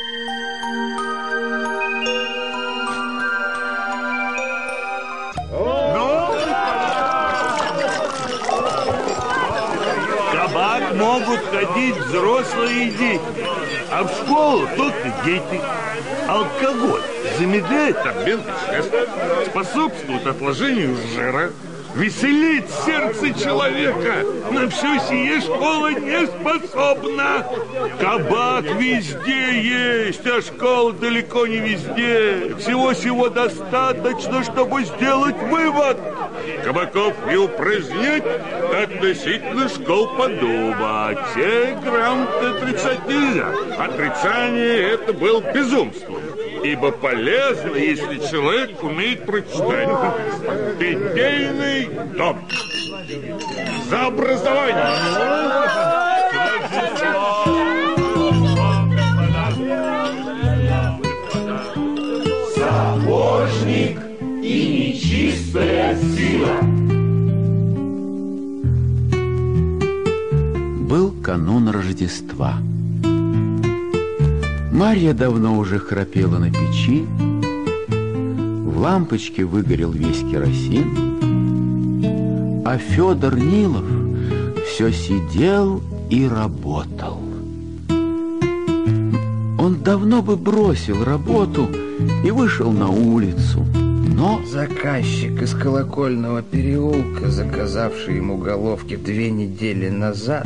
Кабак могут ходить взрослые дети, а в школу только дети. Алкоголь замедляет обмен веществ, способствует отложению жира, веселит сердце человека. На все сие школа не способна. Кабак везде есть, а школа далеко не везде. Всего достаточно, чтобы сделать вывод. Кабаков не упразднять, относительно школ подумать. Все грамоты отрицать нельзя. Отрицание это было безумством. Ибо полезно, если человек умеет прочитать. Питейный дом. За образование. Сапожник и нечистая сила. Был канун Рождества. Марья давно уже храпела на печи, в лампочке выгорел весь керосин, а Федор Нилов все сидел и работал. Он давно бы бросил работу и вышел на улицу, но... Заказчик из Колокольного переулка, заказавший ему головки 2 недели назад,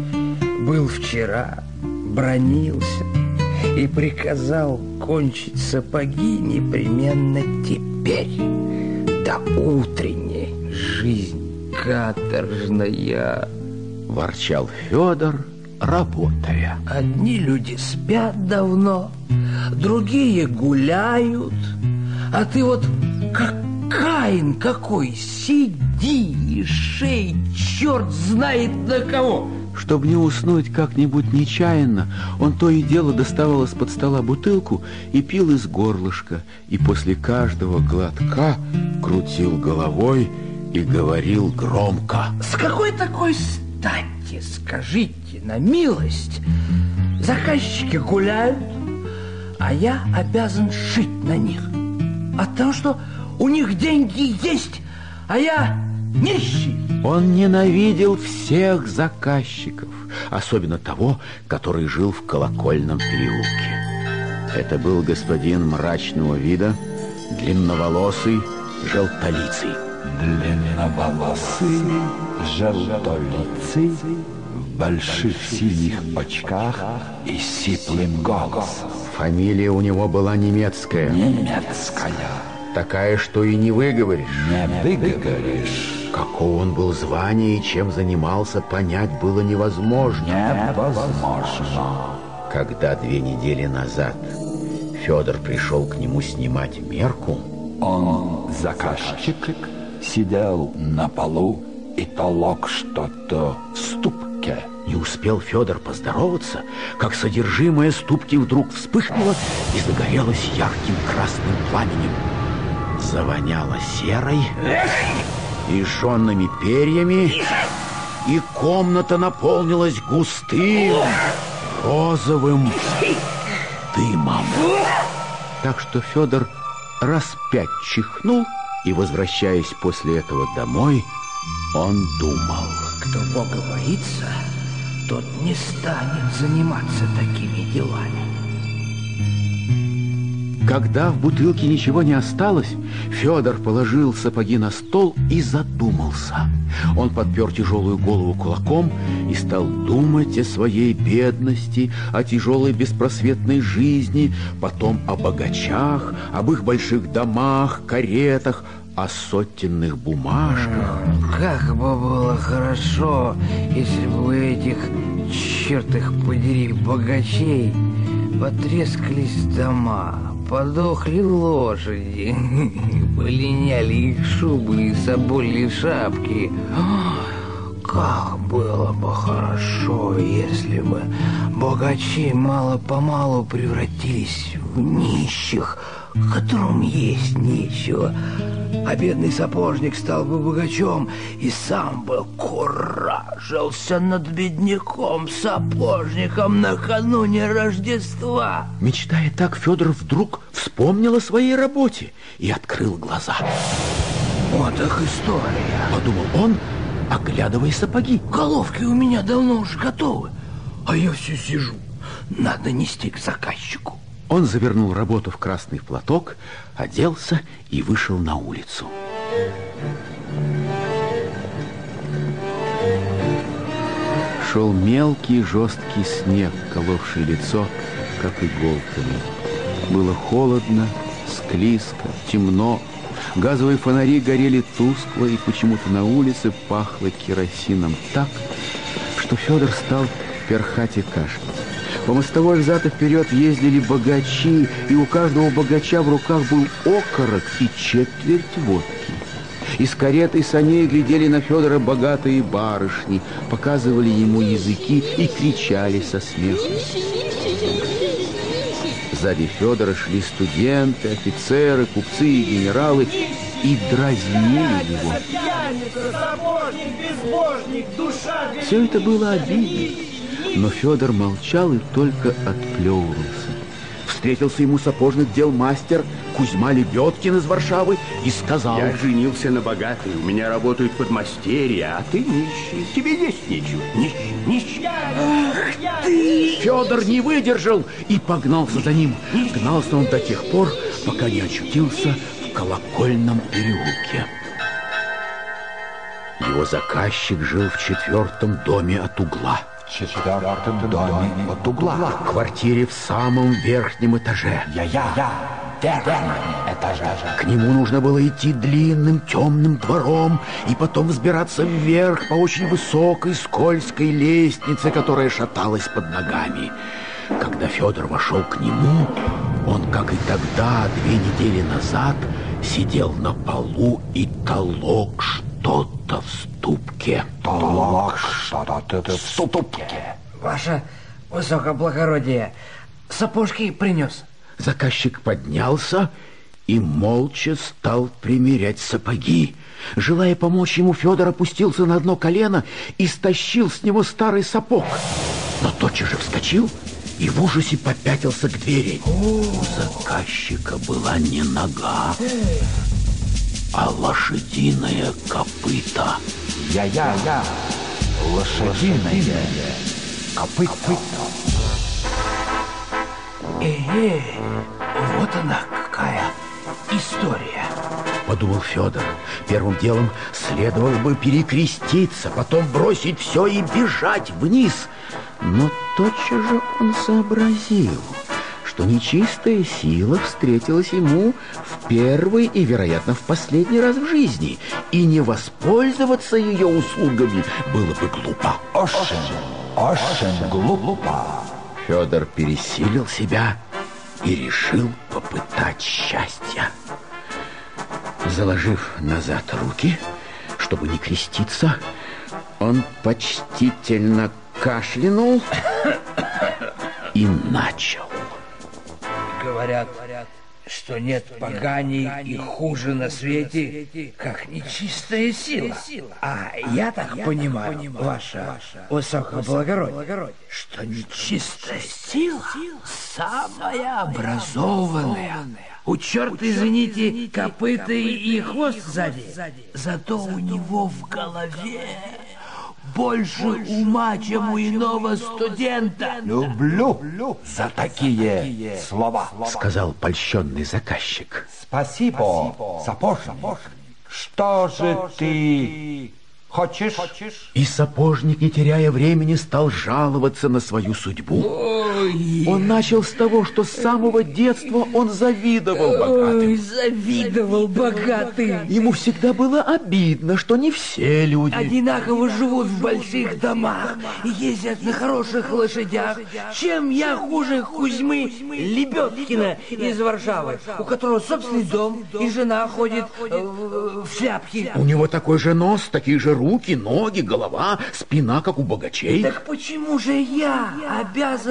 был вчера, бранился и приказал кончить сапоги непременно теперь. Да утренняя жизнь каторжная, ворчал Федор, работая. Одни люди спят давно, другие гуляют, а ты вот как Каин какой, сиди и шей, черт знает на кого. Чтобы не уснуть как-нибудь нечаянно, он то и дело доставал из-под стола бутылку и пил из горлышка, и после каждого глотка крутил головой и говорил громко. С какой такой стати, скажите на милость, заказчики гуляют, а я обязан шить на них? От того, что у них деньги есть, а я нищий. Он ненавидел всех заказчиков, особенно того, который жил в Колокольном переулке. Это был господин мрачного вида, длинноволосый, желтолицый. Длинноволосый, желтолицый, в больших синих очках и сиплым голосом. Фамилия у него была немецкая. Немецкая. Такая, что и не выговоришь. Не выговоришь. Какого он был звания и чем занимался, понять было невозможно. Невозможно. Когда 2 недели назад Федор пришел к нему снимать мерку, он, заказчик, сидел на полу и толок что-то в ступке. Не успел Федор поздороваться, как содержимое ступки вдруг вспыхнуло и загорелось ярким красным пламенем. Завоняло серой и жженными перьями, и комната наполнилась густым розовым дымом. Так что Федор раз 5 чихнул, и, возвращаясь после этого домой, он думал: кто Бога боится, тот не станет заниматься такими делами. Когда в бутылке ничего не осталось, Федор положил сапоги на стол и задумался. Он подпер тяжелую голову кулаком и стал думать о своей бедности, о тяжелой беспросветной жизни, потом о богачах, об их больших домах, каретах, о сотенных бумажках. Как бы было хорошо, если бы у этих, черт их подери, богачей потрескались дома, подохли лошади, полиняли их шубы и соболи шапки. Как было бы хорошо, если бы богачи мало-помалу превратились в нищих, которому есть нечего. А бедный сапожник стал бы богачом и сам бы куражился над бедняком-сапожником накануне Рождества. Мечтая так, Федор вдруг вспомнил о своей работе и открыл глаза. Вот их история, подумал он, оглядывая сапоги. Головки у меня давно уже готовы, а я все сижу. Надо нести к заказчику. Он завернул работу в красный платок, оделся и вышел на улицу. Шел мелкий жесткий снег, коловший лицо, как иголками. Было холодно, склизко, темно. Газовые фонари горели тускло, и почему-то на улице пахло керосином так, что Федор стал перхать и кашлять. По мостовой взад и вперед ездили богачи, и у каждого богача в руках был окорок и четверть водки. Из кареты и саней глядели на Федора богатые барышни, показывали ему языки и кричали со смехом. Сзади Федора шли студенты, офицеры, купцы и генералы и дразнили его. Все это было обидно. Но Федор молчал и только отплевывался. Встретился ему сапожных дел мастер Кузьма Лебедкин из Варшавы и сказал: я женился на богатой, у меня работают подмастерья, а ты нищий, тебе есть нечего. Нищий. Ах ты! Федор не выдержал и погнался за ним. Гнался он до тех пор, пока не очутился в Колокольном переулке. Его заказчик жил в 4-м доме от угла. В 4-м доме от угла. В квартире в самом верхнем этаже. Верхнем этаже. К нему нужно было идти длинным темным двором и потом взбираться вверх по очень высокой скользкой лестнице, которая шаталась под ногами. Когда Федор вошел к нему, он, как и тогда, 2 недели назад, сидел на полу и толок что-то в ступке. Ваше высокоблагородие, сапожки принес. Заказчик поднялся и молча стал примерять сапоги. Желая помочь ему, Федор опустился на одно колено и стащил с него старый сапог. Но тотчас же вскочил и в ужасе попятился к двери. У заказчика была не нога, а лошадиное копыто. Лошадиное копыто. Вот она какая история, подумал Федор. Первым делом следовало бы перекреститься, потом бросить все и бежать вниз. Но тотчас же он сообразил, что нечистая сила встретилась ему в первый и, вероятно, в последний раз в жизни, и не воспользоваться ее услугами было бы глупо. Очень глупо. Федор пересилил себя и решил попытать счастья. Заложив назад руки, чтобы не креститься, он почтительно кашлянул и начал. Говорят, что нет поганей и хуже на свете, как нечистая сила. А я так понимаю, ваше высокоблагородие, что нечистая сила самая образованная. У черта, извините, копыта и хвост сзади, зато у него в голове больше ума, чем у иного студента. Люблю за такие слова, сказал польщенный заказчик. Спасибо, сапожник. Что же ты хочешь? И сапожник, не теряя времени, стал жаловаться на свою судьбу. Он начал с того, что с самого детства он завидовал богатым. Завидовал богатым. Ему всегда было обидно, что не все люди одинаково живут в больших домах и ездят на хороших лошадях. Чем я хуже Кузьмы Лебедкина из Варшавы, у которого собственный дом и жена ходит в шляпке. У него такой же нос, такие же руки, ноги, голова, спина, как у богачей. Так почему же я обязан работать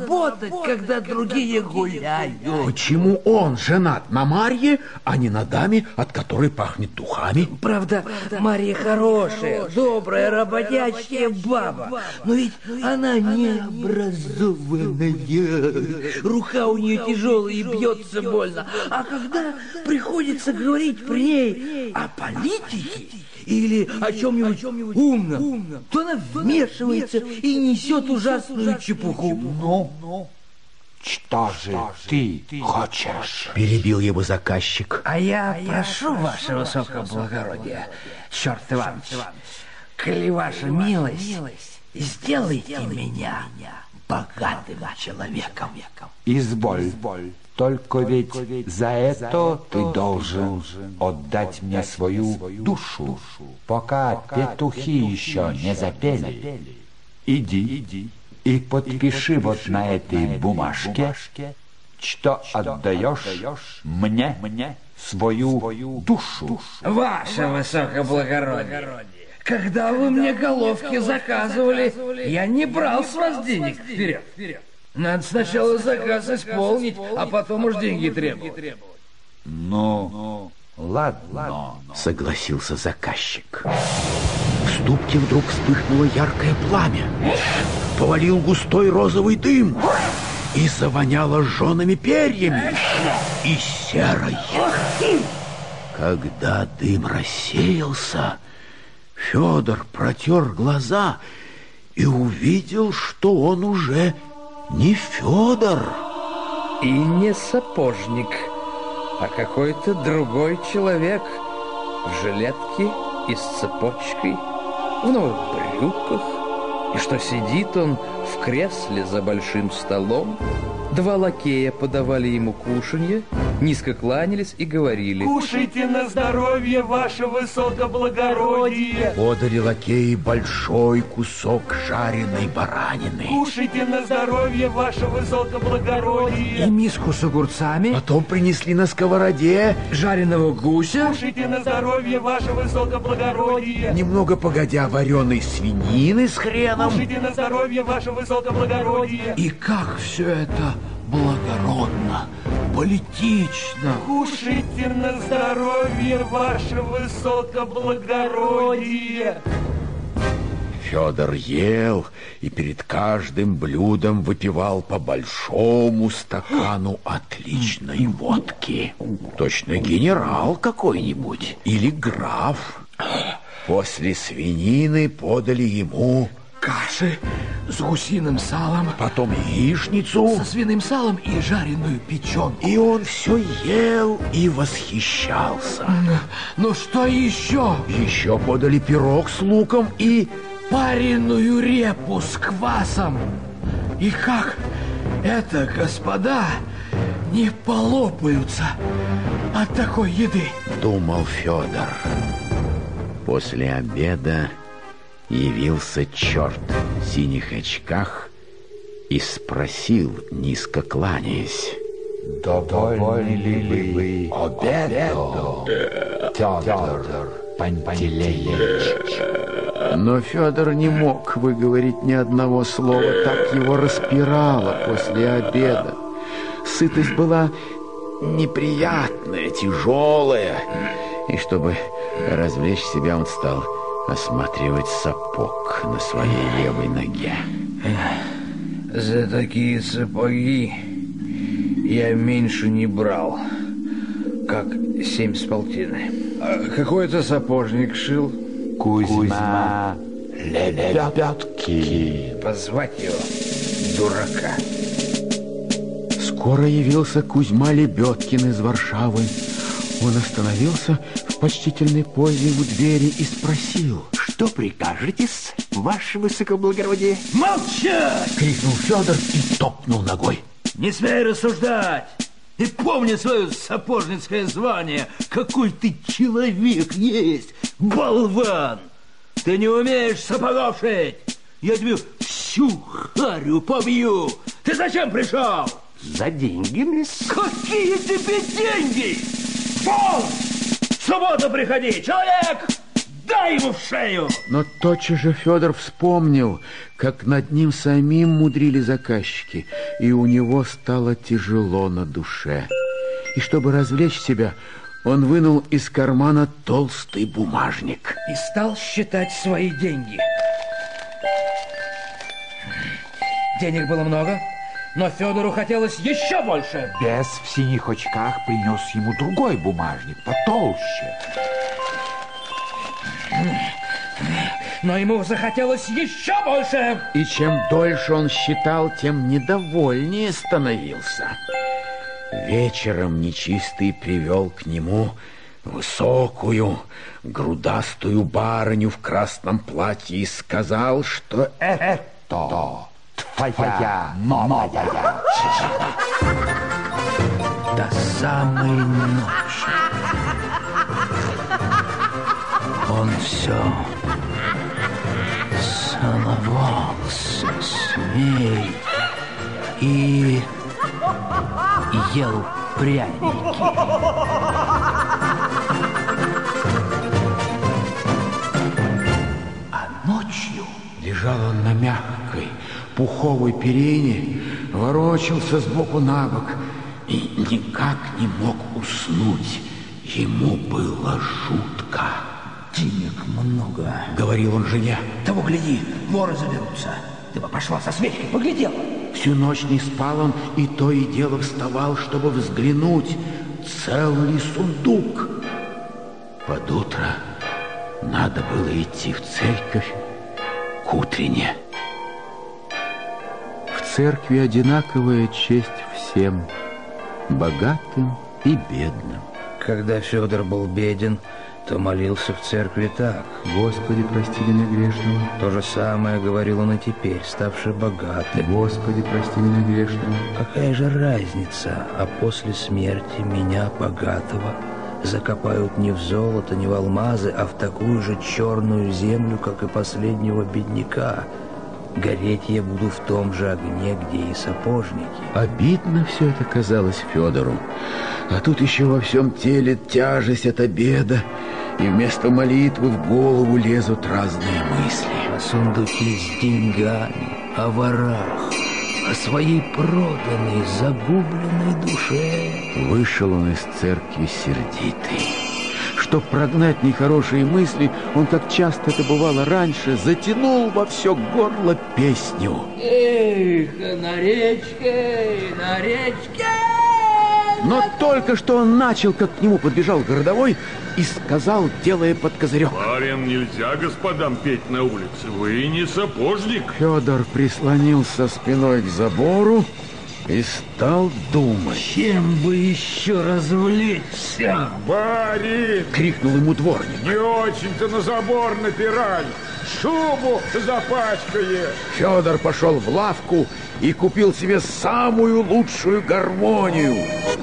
работать, когда другие гуляют. Почему он женат на Марье, а не на даме, от которой пахнет духами? Правда, Марья хорошая, добрая, работящая баба. Но ведь она необразованная. Рука у нее тяжелая и бьется больно. А когда приходится говорить при ней о политике или о чем-нибудь умном, то она вмешивается и несет ужасную чепуху. Ну, что же ты хочешь? Перебил его заказчик. А я прошу, ваше высокоблагородие, черт Иванович, коли ваша милость, сделайте меня богатым человеком. Изволь. Только ведь за это ты должен отдать мне свою душу, пока петухи еще не запели. Иди и подпиши вот на этой бумажке, что отдаешь мне свою душу. Ваше высокоблагородие, когда вы мне головки заказывали, я не брал с вас денег вперед. Надо сначала заказ исполнить, а потом уж деньги требовать. Ну, ладно, согласился заказчик. В ступке вдруг вспыхнуло яркое пламя. Повалил густой розовый дым и завоняло жжеными перьями и серой. Когда дым рассеялся, Федор протер глаза и увидел, что он уже не Федор. И не сапожник, а какой-то другой человек в жилетке и с цепочкой, в новых брюках, и что сидит он в кресле за большим столом. Два лакея подавали ему кушанье, низко кланялись и говорили: «Кушайте на здоровье, ваше высокоблагородие!» Подали лакеи большой кусок жареной баранины. «Кушайте на здоровье, ваше высокоблагородие!» И миску с огурцами. Потом принесли на сковороде Жареного гуся. «Кушайте на здоровье, ваше высокоблагородие!» немного погодя вареной свинины с хреном. «Кушайте на здоровье, ваше высокоблагородие!» И как все это благородно, политично. «Кушайте на здоровье, ваше высокоблагородие!» Федор ел и перед каждым блюдом выпивал по большому стакану отличной водки. Точно генерал какой-нибудь или граф. После свинины подали ему Каши с гусиным салом, потом яичницу, со свиным салом и жареную печенку. и он все ел и восхищался. Ну что еще? Еще подали пирог с луком и Пареную репу с квасом. И как это, господа, не полопаются от такой еды? думал Федор. После обеда явился черт в синих очках и спросил, низко кланяясь: Довольны ли вы обеду, Федор Пантелеич? Но Федор не мог выговорить ни одного слова, так его распирало после обеда. Сытость была неприятная, тяжелая, и чтобы развлечь себя, он стал осматривать сапог на своей левой ноге. За такие сапоги я меньше не брал, как 7,5. Какой-то сапожник шил. Кузьма Лебедки. Позвать его, дурака. Скоро явился Кузьма Лебедкин из Варшавы. Он остановился в почтительной позе у двери и спросил: Что прикажете-с, ваше высокоблагородие? Молчать! крикнул Федор и топнул ногой. Не смей рассуждать! И помни свое сапожницкое звание. Какой ты человек есть, болван! Ты не умеешь сапогов шить! Я тебе всю харю побью! Ты зачем пришел? За деньги, мисс. Какие тебе деньги? Вон! В субботу приходи, человек! дай ему в шею! Но тотчас же Федор вспомнил, как над ним самим мудрили заказчики, и у него стало тяжело на душе. И чтобы развлечь себя, он вынул из кармана толстый бумажник. И стал считать свои деньги. Денег было много, но Федору хотелось еще больше. Бес в синих очках принес ему другой бумажник, потолще. Но ему захотелось еще больше. И чем дольше он считал, тем недовольнее становился. Вечером нечистый привел к нему высокую, грудастую барыню в красном платье и сказал, что Это твоя новая жена. До самой ночи он все целовался с ней и ел пряники. А ночью лежал он на мягкой пуховой перине, ворочался сбоку на бок и никак не мог уснуть. Ему было жутко. денег много, говорил он жене. Того гляди, воры заберутся. Ты бы пошла со свечкой, поглядела. Всю ночь не спал он, и то и дело вставал, чтобы взглянуть, цел ли сундук. Под утро надо было идти в церковь к утрене. В церкви одинаковая честь всем, богатым и бедным. Когда Федор был беден, то молился в церкви так: Господи, прости меня грешного. то же самое говорил он и теперь, ставший богатым. Господи, прости меня грешного. Какая же разница, а после смерти меня, богатого, закопают не в золото, не в алмазы, а в такую же черную землю, как и последнего бедняка. Гореть я буду в том же огне, где и сапожники. Обидно все это казалось Федору. А тут еще во всем теле тяжесть от обеда, и вместо молитвы в голову лезут разные мысли. О сундуке с деньгами, о ворах, о своей проданной, загубленной душе. Вышел он из церкви сердитый. Чтоб прогнать нехорошие мысли, он, как часто это бывало раньше, затянул во все горло песню. Эх, на речке, на речке! Но только что он начал, как к нему подбежал городовой и сказал, делая под козырек: Барин, нельзя господам петь на улице, вы не сапожник. Федор прислонился спиной к забору и стал думать. Чем бы еще развлечься? Барин, Крикнул ему дворник. не очень-то на забор напирай, шубу запачкаешь. Федор пошел в лавку и купил себе самую лучшую гармонию.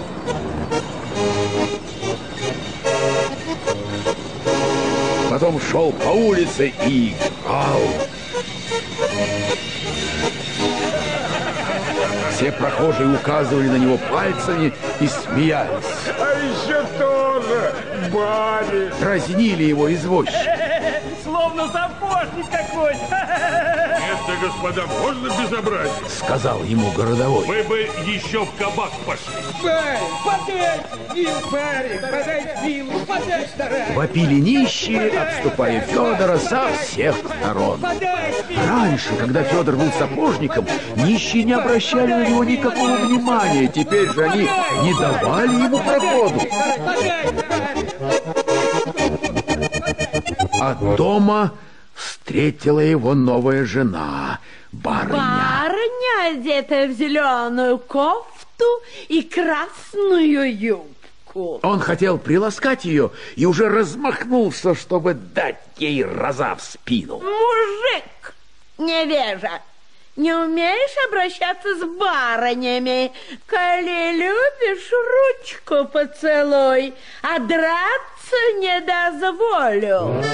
Потом шел по улице и играл. Все прохожие указывали на него пальцами и смеялись. А еще тоже, барин. Дразнили его извозчики. Словно сапожник какой. Это, господа, можно безобразие? Сказал ему городовой. Мы бы еще в кабак пошли. Вопили нищие, обступая Федора со всех сторон. Раньше, когда Федор был сапожником, нищие не обращали на него никакого внимания. Теперь же они не давали ему проходу. А дома встретила его новая жена, барыня. Барыня, одетая в зеленую кофту и красную юбку. Он хотел приласкать ее и уже размахнулся, чтобы дать ей раза в спину. Мужик, невежа, не умеешь обращаться с барынями? Коли любишь, ручку поцелуй, а драться не дозволю.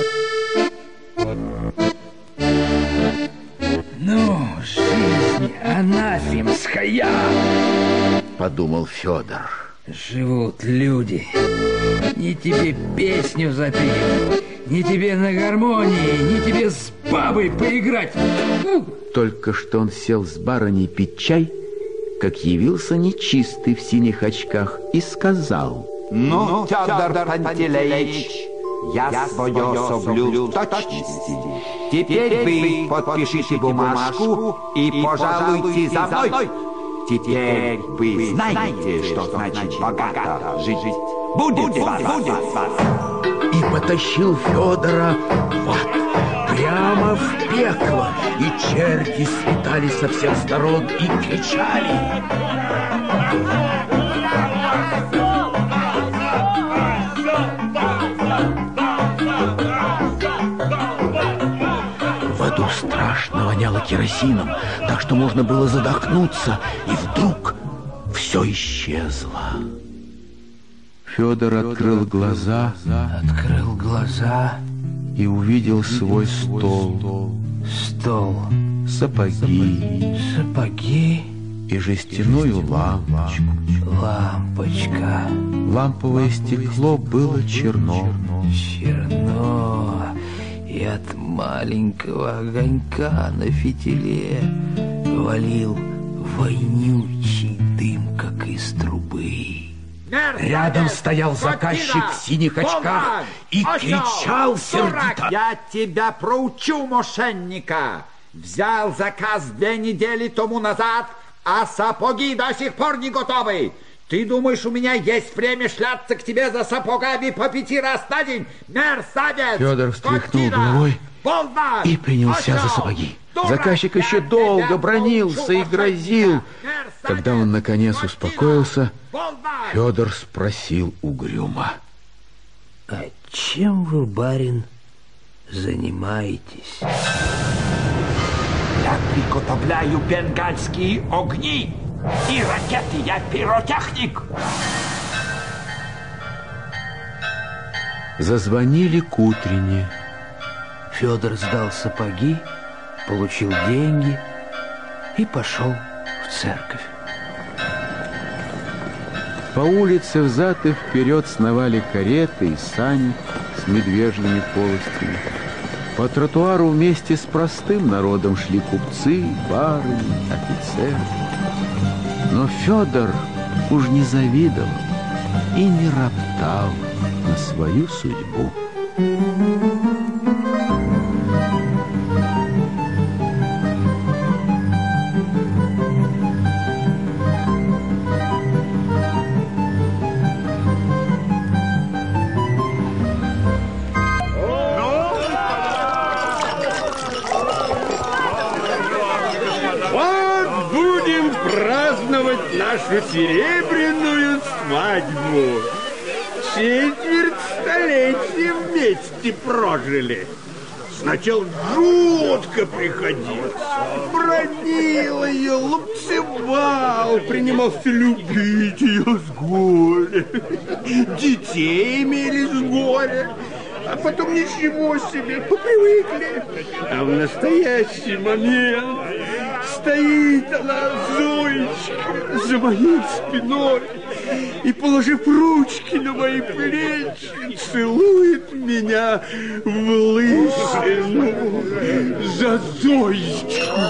Ну, жизнь анафемская, Подумал Федор. живут люди. Ни тебе песню запели, Ни тебе на гармонии, ни тебе с бабой поиграть. Только что он сел с барыней пить чай, как явился нечистый в синих очках и сказал: Ну, Федор Пантелеич, я свое соблюл в точности. Теперь вы подпишите бумажку и пожалуйте за мной. Теперь вы знаете, что значит богато жить. Будет вас. И потащил Федора в ад, прямо в пекло, и черти слетали со всех сторон и кричали. В аду страшно воняло керосином, так что можно было задохнуться, и вдруг все исчезло. Федор открыл глаза и увидел свой стол, сапоги и жестяную лампочку. Ламповое стекло было черно. И от маленького огонька на фитиле валил вонючий дым, как из трубы. Рядом стоял заказчик в синих очках и кричал сердито: Я тебя проучу, мошенника! Взял заказ 2 недели тому назад, а сапоги до сих пор не готовы. Ты думаешь, у меня есть время шляться к тебе за сапогами по 5 раз на день? Мерзавец! Федор встряхнул головой и принялся за сапоги. Заказчик еще долго бранился и грозил. Когда он наконец успокоился, Федор спросил угрюмо: А чем вы, барин, занимаетесь? Я приготовляю бенгальские огни и ракеты. Я пиротехник. Зазвонили к утренне. Федор сдал сапоги, получил деньги и пошел в церковь. По улице взад и вперед сновали кареты и сани с медвежьими полостями. По тротуару вместе с простым народом шли купцы, барыни, офицеры. Но Федор уж не завидовал и не роптал на свою судьбу. Нашу серебряную свадьбу. 4 столетия вместе прожили. Сначала жутко приходилось. Бронил ее, лупцевал, принимался любить ее с горя. Детей имели с горя. А потом ничего себе, попривыкли. А в настоящий момент стоит она, Зоечка, за моей спиной и, положив ручки на мои плечи, целует меня в лысину за Зоечку.